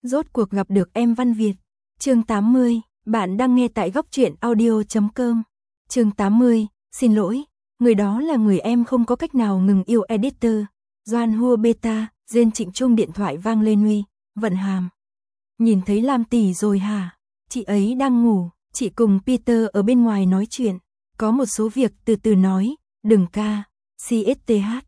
Rốt cuộc gặp được em Văn Việt. Chương 80, bạn đang nghe tại góc truyện audio.com. Chương 80, xin lỗi, người đó là người em không có cách nào ngừng yêu editor. Doan Hua Beta, Diên Trịnh Trung điện thoại vang lên uy, Vận Hàm. Nhìn thấy Lam tỷ rồi hả? Chị ấy đang ngủ, chị cùng Peter ở bên ngoài nói chuyện. Có một số việc từ từ nói, đừng ca, CSTH.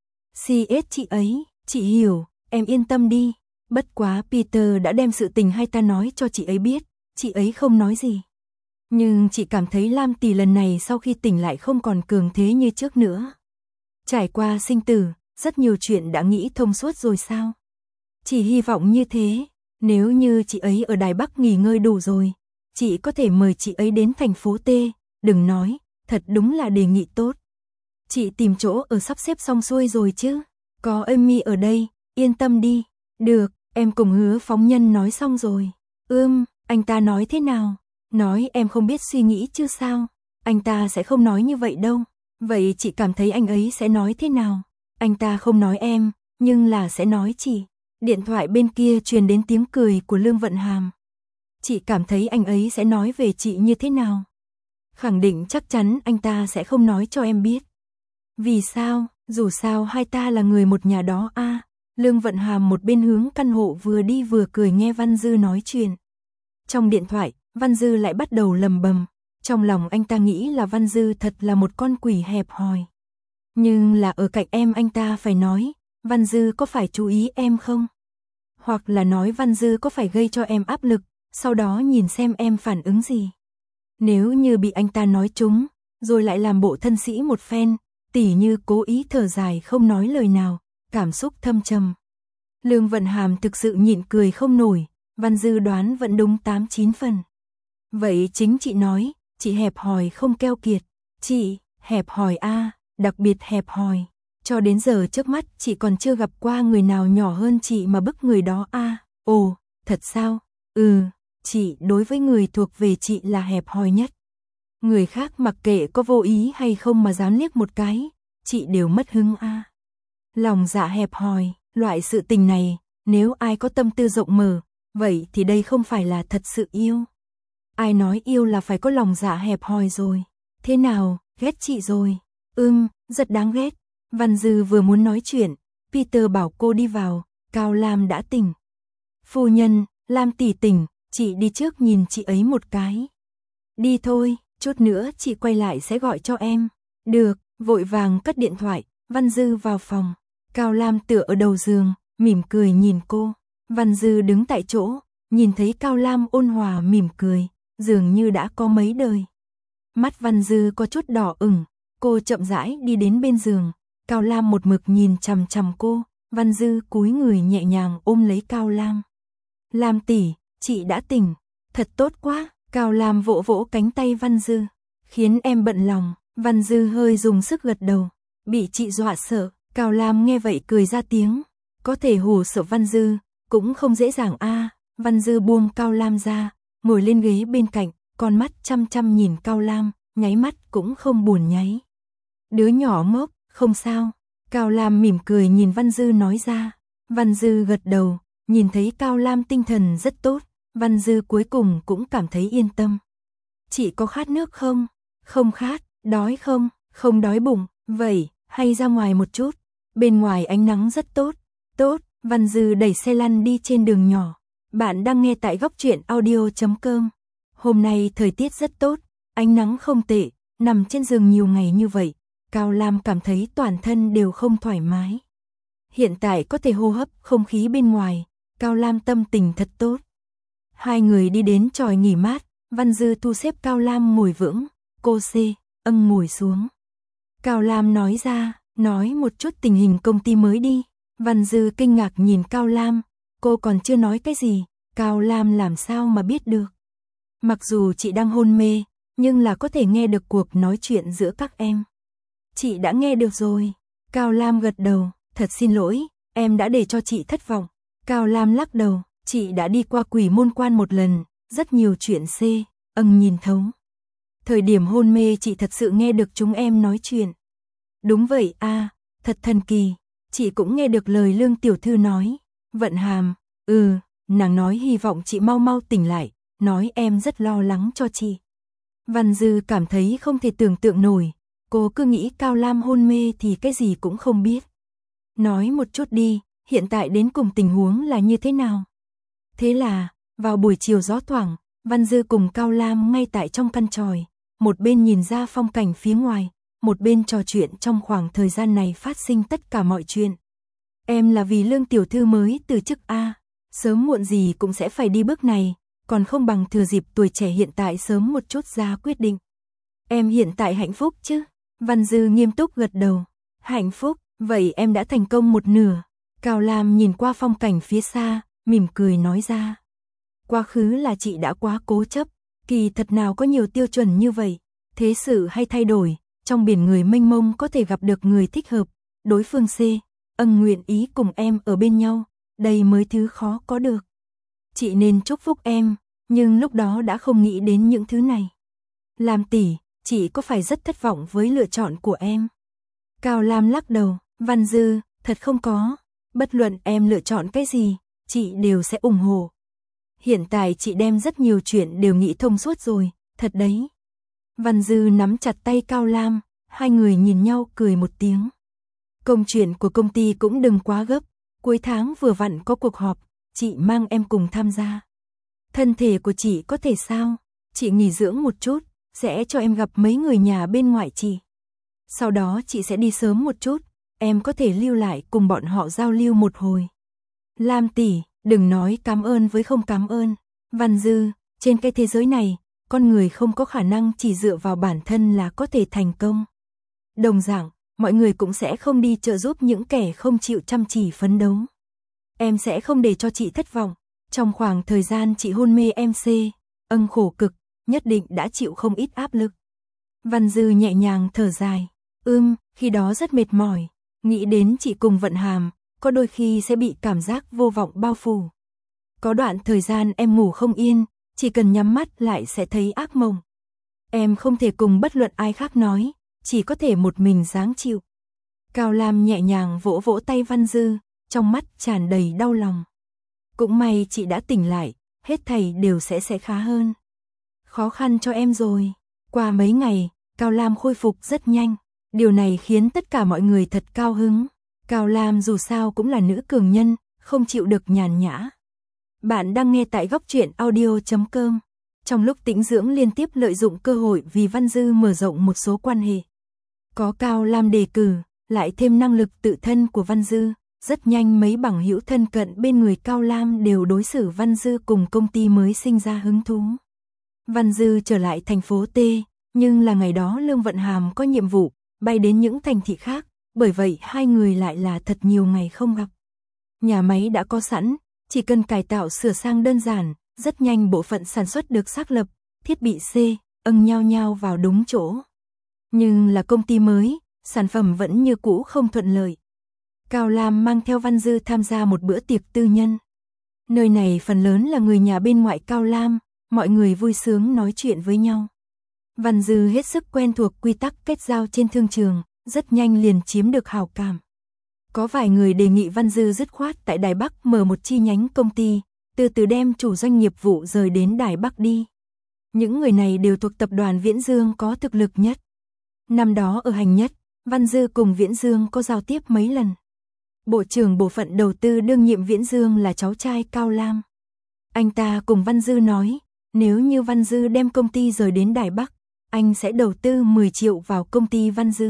CS chị ấy, chị hiểu, em yên tâm đi. Bất quá Peter đã đem sự tình hai ta nói cho chị ấy biết, chị ấy không nói gì. Nhưng chị cảm thấy Lam tỷ lần này sau khi tỉnh lại không còn cường thế như trước nữa. Trải qua sinh tử, rất nhiều chuyện đã nghĩ thông suốt rồi sao? Chỉ hy vọng như thế, nếu như chị ấy ở Đài Bắc nghỉ ngơi đủ rồi, chị có thể mời chị ấy đến thành phố T, đừng nói, thật đúng là đề nghị tốt. Chị tìm chỗ ở sắp xếp xong xuôi rồi chứ, có Amy ở đây, yên tâm đi. Được, em cùng Hứa phóng nhân nói xong rồi. Anh ta nói thế nào? Nói em không biết suy nghĩ chứ sao? Anh ta sẽ không nói như vậy đâu. Vậy chị cảm thấy anh ấy sẽ nói thế nào? Anh ta không nói em, nhưng là sẽ nói chị. Điện thoại bên kia truyền đến tiếng cười của Lương Vận Hàm. Chị cảm thấy anh ấy sẽ nói về chị như thế nào? Khẳng định chắc chắn anh ta sẽ không nói cho em biết. Vì sao? Dù sao hai ta là người một nhà đó a. Lương Vận Hàm một bên hướng căn hộ vừa đi vừa cười nghe Văn Dư nói chuyện. Trong điện thoại, Văn Dư lại bắt đầu lầm bầm. Trong lòng anh ta nghĩ là Văn Dư thật là một con quỷ hẹp hòi. Nhưng là ở cạnh em anh ta phải nói, Văn Dư có phải chú ý em không? Hoặc là nói Văn Dư có phải gây cho em áp lực, sau đó nhìn xem em phản ứng gì. Nếu như bị anh ta nói trúng, rồi lại làm bộ thân sĩ một phen, tỉ như cố ý thở dài không nói lời nào, cảm xúc thâm trầm. Lương Vận Hàm thực sự nhịn cười không nổi, Văn Dư đoán vẫn đúng 8-9 phần. Vậy chính chị nói, chị hẹp hòi không keo kiệt. Chị, hẹp hòi a, đặc biệt hẹp hòi. Cho đến giờ trước mắt chị còn chưa gặp qua người nào nhỏ hơn chị mà bức người đó a. Ồ, thật sao? Chị đối với người thuộc về chị là hẹp hòi nhất. Người khác mặc kệ có vô ý hay không mà dám liếc một cái, chị đều mất hứng a. Lòng dạ hẹp hòi, loại sự tình này, nếu ai có tâm tư rộng mở, vậy thì đây không phải là thật sự yêu. Ai nói yêu là phải có lòng dạ hẹp hòi rồi. Thế nào, ghét chị rồi? Rất đáng ghét. Văn Dư vừa muốn nói chuyện, Peter bảo cô đi vào, Cao Lam đã tỉnh. Phu nhân, Lam tỷ tỉnh, chị đi trước nhìn chị ấy một cái. Đi thôi, chút nữa chị quay lại sẽ gọi cho em. Được, vội vàng cất điện thoại, Văn Dư vào phòng. Cao Lam tựa ở đầu giường, mỉm cười nhìn cô. Văn Dư đứng tại chỗ, nhìn thấy Cao Lam ôn hòa mỉm cười, dường như đã có mấy đời. Mắt Văn Dư có chút đỏ ửng, cô chậm rãi đi đến bên giường. Cao Lam một mực nhìn chằm chằm cô, Văn Dư cúi người nhẹ nhàng ôm lấy Cao Lam. Lam tỷ, chị đã tỉnh, thật tốt quá. Cao Lam vỗ vỗ cánh tay Văn Dư, khiến em bận lòng. Văn Dư hơi dùng sức gật đầu, bị chị dọa sợ. Cao Lam nghe vậy cười ra tiếng, có thể hù sợ Văn Dư, cũng không dễ dàng a. Văn Dư buông Cao Lam ra, ngồi lên ghế bên cạnh, con mắt chăm chăm nhìn Cao Lam, nháy mắt cũng không buồn nháy. Đứa nhỏ ngốc, không sao. Cao Lam mỉm cười nhìn Văn Dư nói ra. Văn Dư gật đầu, nhìn thấy Cao Lam tinh thần rất tốt, Văn Dư cuối cùng cũng cảm thấy yên tâm. Chị có khát nước không? Không khát. Đói không? Không đói bụng. Vậy, hay ra ngoài một chút. Bên ngoài ánh nắng rất tốt. Tốt. Văn Dư đẩy xe lăn đi trên đường nhỏ. Bạn đang nghe tại góc truyện audio.com. Hôm nay thời tiết rất tốt, ánh nắng không tệ, nằm trên giường nhiều ngày như vậy, Cao Lam cảm thấy toàn thân đều không thoải mái. Hiện tại có thể hô hấp không khí bên ngoài, Cao Lam tâm tình thật tốt. Hai người đi đến chòi nghỉ mát, Văn Dư thu xếp Cao Lam ngồi vững, cô ngồi xuống. Cao Lam nói ra, nói một chút tình hình công ty mới đi. Văn Dư kinh ngạc nhìn Cao Lam, cô còn chưa nói cái gì, Cao Lam làm sao mà biết được. Mặc dù chị đang hôn mê, nhưng là có thể nghe được cuộc nói chuyện giữa các em. Chị đã nghe được rồi. Cao Lam gật đầu, thật xin lỗi, em đã để cho chị thất vọng. Cao Lam lắc đầu, chị đã đi qua Quỷ Môn Quan một lần, rất nhiều chuyện nhìn thấu. Thời điểm hôn mê chị thật sự nghe được chúng em nói chuyện. Đúng vậy a, thật thần kỳ, chị cũng nghe được lời Lương tiểu thư nói. Vận Hàm, nàng nói hy vọng chị mau mau tỉnh lại, nói em rất lo lắng cho chị. Văn Dư cảm thấy không thể tưởng tượng nổi, cô cứ nghĩ Cao Lam hôn mê thì cái gì cũng không biết. Nói một chút đi, hiện tại đến cùng tình huống là như thế nào? Thế là, vào buổi chiều gió thoảng, Văn Dư cùng Cao Lam ngay tại trong căn tròi, một bên nhìn ra phong cảnh phía ngoài, một bên trò chuyện trong khoảng thời gian này phát sinh tất cả mọi chuyện. Em là vì Lương tiểu thư mới từ chức a, sớm muộn gì cũng sẽ phải đi bước này, còn không bằng thừa dịp tuổi trẻ hiện tại sớm một chút ra quyết định. Em hiện tại hạnh phúc chứ? Văn Dư nghiêm túc gật đầu. Hạnh phúc, vậy em đã thành công một nửa. Cao Lam nhìn qua phong cảnh phía xa, mỉm cười nói ra. Quá khứ là chị đã quá cố chấp, kỳ thật nào có nhiều tiêu chuẩn như vậy, thế sự hay thay đổi, trong biển người mênh mông có thể gặp được người thích hợp, đối phương nguyện ý cùng em ở bên nhau, đây mới thứ khó có được. Chị nên chúc phúc em, nhưng lúc đó đã không nghĩ đến những thứ này. Lam tỷ, chị có phải rất thất vọng với lựa chọn của em? Cao Lam lắc đầu, Văn Dư, thật không có, bất luận em lựa chọn cái gì, chị đều sẽ ủng hộ. Hiện tại chị đem rất nhiều chuyện đều nghĩ thông suốt rồi, thật đấy. Văn Dư nắm chặt tay Cao Lam, hai người nhìn nhau cười một tiếng. Công chuyện của công ty cũng đừng quá gấp, cuối tháng vừa vặn có cuộc họp, chị mang em cùng tham gia. Thân thể của chị có thể sao? Chị nghỉ dưỡng một chút, sẽ cho em gặp mấy người nhà bên ngoại chị. Sau đó chị sẽ đi sớm một chút, em có thể lưu lại cùng bọn họ giao lưu một hồi. Lam tỷ, đừng nói cảm ơn với không cảm ơn. Văn Dư, trên cái thế giới này, con người không có khả năng chỉ dựa vào bản thân là có thể thành công. Đồng dạng, mọi người cũng sẽ không đi trợ giúp những kẻ không chịu chăm chỉ phấn đấu. Em sẽ không để cho chị thất vọng. Trong khoảng thời gian chị hôn mê khổ cực, nhất định đã chịu không ít áp lực. Văn Dư nhẹ nhàng thở dài. Khi đó rất mệt mỏi. Nghĩ đến chị cùng Vận Hàm, có đôi khi sẽ bị cảm giác vô vọng bao phủ. Có đoạn thời gian em ngủ không yên, chỉ cần nhắm mắt lại sẽ thấy ác mộng. Em không thể cùng bất luận ai khác nói, chỉ có thể một mình gắng chịu. Cao Lam nhẹ nhàng vỗ vỗ tay Văn Dư, trong mắt tràn đầy đau lòng. Cũng may chị đã tỉnh lại, hết thảy đều sẽ khá hơn. Khó khăn cho em rồi. Qua mấy ngày, Cao Lam khôi phục rất nhanh. Điều này khiến tất cả mọi người thật cao hứng. Cao Lam dù sao cũng là nữ cường nhân, không chịu được nhàn nhã. Bạn đang nghe tại Góc Truyện Audio.com. Trong lúc tĩnh dưỡng liên tiếp lợi dụng cơ hội vì Văn Dư mở rộng một số quan hệ. Có Cao Lam đề cử, lại thêm năng lực tự thân của Văn Dư. Rất nhanh mấy bằng hữu thân cận bên người Cao Lam đều đối xử Văn Dư cùng công ty mới sinh ra hứng thú. Văn Dư trở lại thành phố T, nhưng là ngày đó Lương Vận Hàm có nhiệm vụ, bay đến những thành thị khác, bởi vậy hai người lại là thật nhiều ngày không gặp. Nhà máy đã có sẵn, chỉ cần cải tạo sửa sang đơn giản, rất nhanh bộ phận sản xuất được xác lập, thiết bị nhao nhao vào đúng chỗ. Nhưng là công ty mới, sản phẩm vẫn như cũ không thuận lợi. Cao Lam mang theo Văn Dư tham gia một bữa tiệc tư nhân. Nơi này phần lớn là người nhà bên ngoại Cao Lam, mọi người vui sướng nói chuyện với nhau. Văn Dư hết sức quen thuộc quy tắc kết giao trên thương trường, rất nhanh liền chiếm được hảo cảm. Có vài người đề nghị Văn Dư dứt khoát tại Đài Bắc mở một chi nhánh công ty, từ từ đem chủ doanh nghiệp vụ rời đến Đài Bắc đi. Những người này đều thuộc tập đoàn Viễn Dương có thực lực nhất. Năm đó ở Hành Nhất, Văn Dư cùng Viễn Dương có giao tiếp mấy lần. Bộ trưởng bộ phận đầu tư đương nhiệm Viễn Dương là cháu trai Cao Lam. Anh ta cùng Văn Dư nói, nếu như Văn Dư đem công ty rời đến Đài Bắc, anh sẽ đầu tư 10 triệu vào công ty Văn Dư.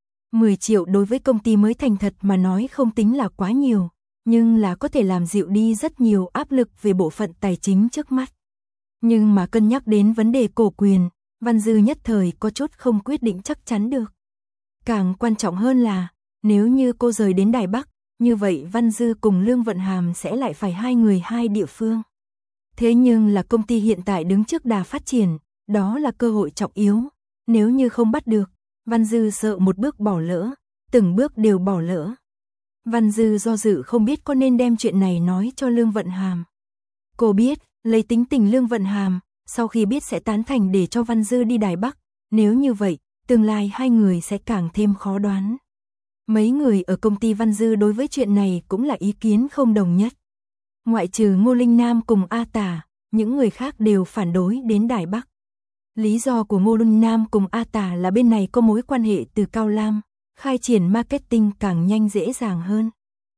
10 triệu đối với công ty mới thành thật mà nói không tính là quá nhiều, nhưng là có thể làm dịu đi rất nhiều áp lực về bộ phận tài chính trước mắt. Nhưng mà cân nhắc đến vấn đề cổ quyền, Văn Dư nhất thời có chút không quyết định chắc chắn được. Càng quan trọng hơn là, nếu như cô rời đến Đài Bắc, như vậy Văn Dư cùng Lương Vận Hàm sẽ lại phải hai người hai địa phương. Thế nhưng là công ty hiện tại đứng trước đà phát triển, đó là cơ hội trọng yếu. Nếu như không bắt được, Văn Dư sợ một bước bỏ lỡ, từng bước đều bỏ lỡ. Văn Dư do dự không biết có nên đem chuyện này nói cho Lương Vận Hàm. Cô biết, lấy tính tình Lương Vận Hàm, sau khi biết sẽ tán thành để cho Văn Dư đi Đài Bắc, nếu như vậy, tương lai hai người sẽ càng thêm khó đoán. Mấy người ở công ty Văn Dư đối với chuyện này cũng là ý kiến không đồng nhất. Ngoại trừ Ngô Linh Nam cùng A Tả, những người khác đều phản đối đến Đài Bắc. Lý do của Ngô Linh Nam cùng A Tả là bên này có mối quan hệ từ Cao Lam, khai triển marketing càng nhanh dễ dàng hơn.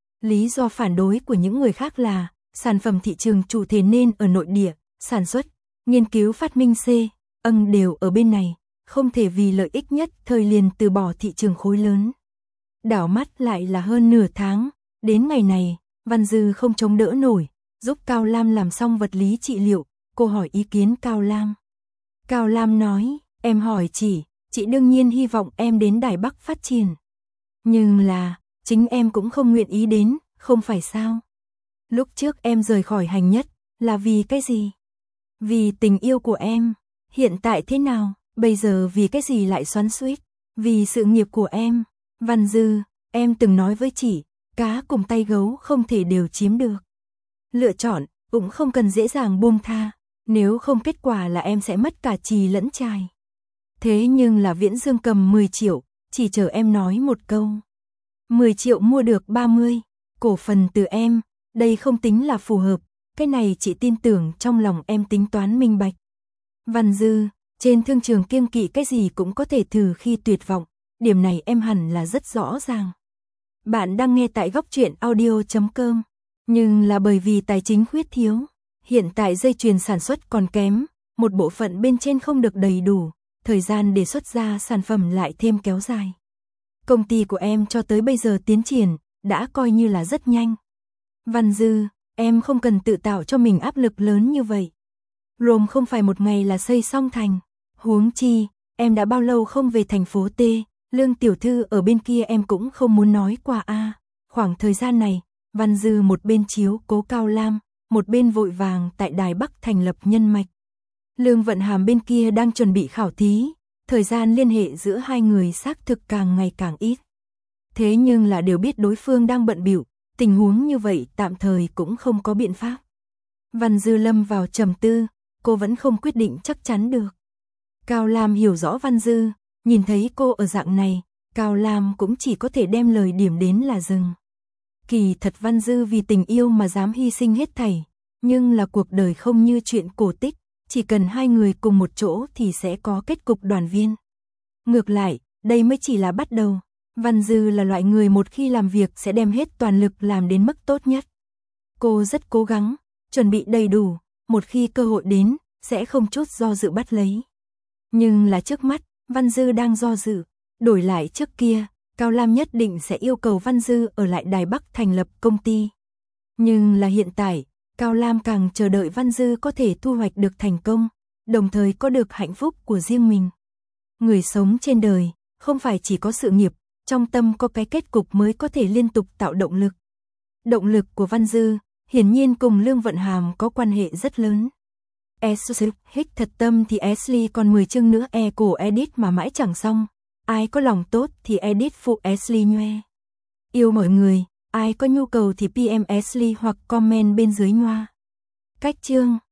Lý do phản đối của những người khác là sản phẩm thị trường chủ thể nên ở nội địa, sản xuất, nghiên cứu phát minh đều ở bên này, không thể vì lợi ích nhất thời liền từ bỏ thị trường khối lớn. Đảo mắt lại là hơn nửa tháng, đến ngày này, Văn Dư không chống đỡ nổi, giúp Cao Lam làm xong vật lý trị liệu, cô hỏi ý kiến Cao Lam. Cao Lam nói, em hỏi chị đương nhiên hy vọng em đến Đài Bắc phát triển. Nhưng là, chính em cũng không nguyện ý đến, không phải sao? Lúc trước em rời khỏi Hành Nhất, là vì cái gì? Vì tình yêu của em. Hiện tại thế nào? Bây giờ vì cái gì lại xoắn xuýt? Vì sự nghiệp của em. Văn Dư, em từng nói với chị, cá cùng tay gấu không thể đều chiếm được. Lựa chọn, cũng không cần dễ dàng buông tha, nếu không kết quả là em sẽ mất cả chì lẫn chài. Thế nhưng là Viễn Dương cầm 10 triệu, chỉ chờ em nói một câu. 10 triệu mua được 30, cổ phần từ em, đây không tính là phù hợp, cái này chị tin tưởng trong lòng em tính toán minh bạch. Văn Dư, trên thương trường kiêng kỵ cái gì cũng có thể thử khi tuyệt vọng, điểm này em hẳn là rất rõ ràng. Bạn đang nghe tại góc truyện audio.com, nhưng là bởi vì tài chính khuyết thiếu, hiện tại dây chuyền sản xuất còn kém, một bộ phận bên trên không được đầy đủ, thời gian để xuất ra sản phẩm lại thêm kéo dài. Công ty của em cho tới bây giờ tiến triển, đã coi như là rất nhanh. Văn Dư, em không cần tự tạo cho mình áp lực lớn như vậy. Rome không phải một ngày là xây xong thành. Huống chi, em đã bao lâu không về thành phố T, Lương tiểu thư ở bên kia em cũng không muốn nói qua a. Khoảng thời gian này, Văn Dư một bên chiếu cố Cao Lam, một bên vội vàng tại Đài Bắc thành lập nhân mạch. Lương Vận Hàm bên kia đang chuẩn bị khảo thí, thời gian liên hệ giữa hai người xác thực càng ngày càng ít. Thế nhưng là đều biết đối phương đang bận bịu, tình huống như vậy tạm thời cũng không có biện pháp. Văn Dư lâm vào trầm tư, cô vẫn không quyết định chắc chắn được. Cao Lam hiểu rõ Văn Dư, nhìn thấy cô ở dạng này, Cao Lam cũng chỉ có thể đem lời điểm đến là dừng. Kỳ thật Văn Dư vì tình yêu mà dám hy sinh hết thảy, nhưng là cuộc đời không như chuyện cổ tích, chỉ cần hai người cùng một chỗ thì sẽ có kết cục đoàn viên. Ngược lại, đây mới chỉ là bắt đầu. Văn Dư là loại người một khi làm việc sẽ đem hết toàn lực làm đến mức tốt nhất. Cô rất cố gắng, chuẩn bị đầy đủ, một khi cơ hội đến, sẽ không chút do dự bắt lấy. Nhưng là trước mắt, Văn Dư đang do dự, đổi lại trước kia, Cao Lam nhất định sẽ yêu cầu Văn Dư ở lại Đài Bắc thành lập công ty. Nhưng là hiện tại, Cao Lam càng chờ đợi Văn Dư có thể thu hoạch được thành công, đồng thời có được hạnh phúc của riêng mình. Người sống trên đời, không phải chỉ có sự nghiệp, trong tâm có cái kết cục mới có thể liên tục tạo động lực. Động lực của Văn Dư, hiển nhiên cùng Lương Vận Hàm có quan hệ rất lớn. Hích thật tâm thì Ashley còn 10 chương nữa cổ edit mà mãi chẳng xong. Ai có lòng tốt thì edit phụ Ashley nhoe. Yêu mọi người, ai có nhu cầu thì PM Ashley hoặc comment bên dưới nhoa. Cách chương